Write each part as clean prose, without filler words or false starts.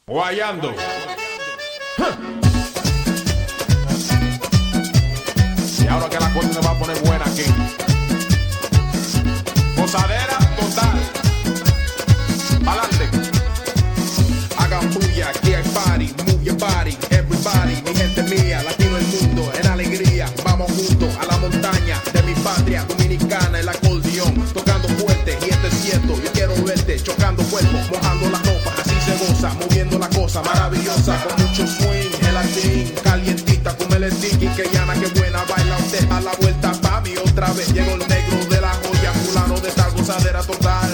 Guayando. Y ahora que la cosa se va a poner buena aquí. Gozadera total. Pa'lante. Hagan bulla, aquí hay party. Move your body, everybody. Mi gente mía, latino el mundo, en alegría. Vamos juntos a la montaña de mi patria dominicana, el acordeón, tocando fuerte, y esto es cierto. Yo quiero verte chocando cuerpos, mojando la ropa, así se goza, moviendo la cosa maravillosa, con mucho swing, el latín, calientita, como el sticky, que llana, que buena, baila usted a la vuelta, papi, otra vez llegó el negro de la joya, fulano de esta gozadera total.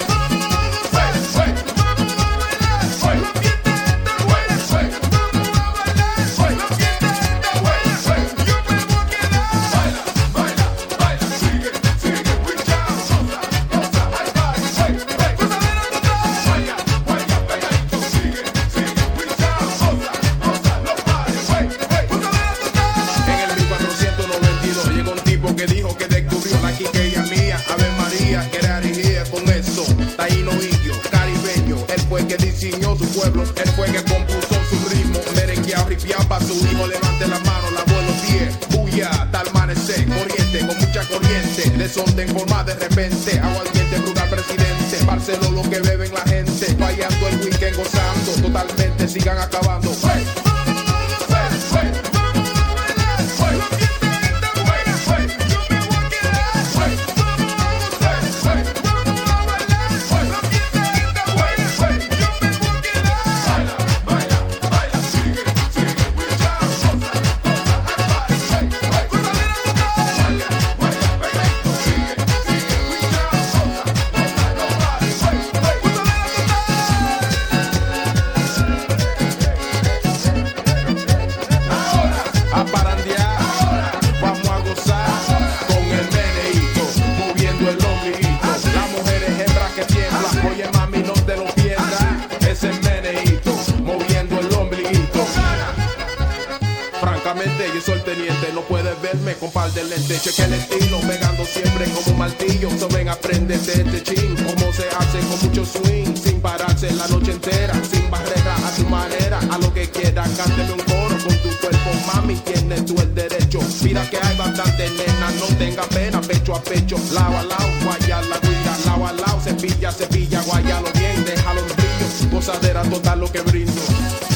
Que dijo que descubrió la quiqueya mía, Ave María, que era dirigida con eso, taíno indio, caribeño, él fue que diseñó su pueblo, él fue que compuso su ritmo, merengueado, ripiado pa' su hijo, levante la mano, la vuelo pie, bulla, hasta el amanecer, corriente, con mucha corriente, desorden forma de repente, aguardiente, brutal presidente, Barcelona lo que beben la gente, fallando el weekend, gozando, totalmente, sigan acabando. ¡Hey! A parandear, vamos a gozar con el meneíto, moviendo el ombliguito. Las mujeres hembras que tiemblan, oye mami no te lo pierdas, ese meneíto, moviendo el ombliguito. Francamente yo soy el teniente, no puedes verme con par de lentes. Cheque el estilo, pegando siempre como un martillo. So ven, aprende de este chin, cómo se hace con mucho swing, sin pararse la noche entera, sin barrera, a tu manera, a lo que quieras, cánteme un coro con tu cuerpo, mami, tienes tú el derecho. Mira que hay bastante nena, no tenga pena, pecho a pecho, lado a lado, guaya la guira, lado a lado, cepilla, cepilla, guayalo bien, déjalo en brillo, gozadera total lo que brindo.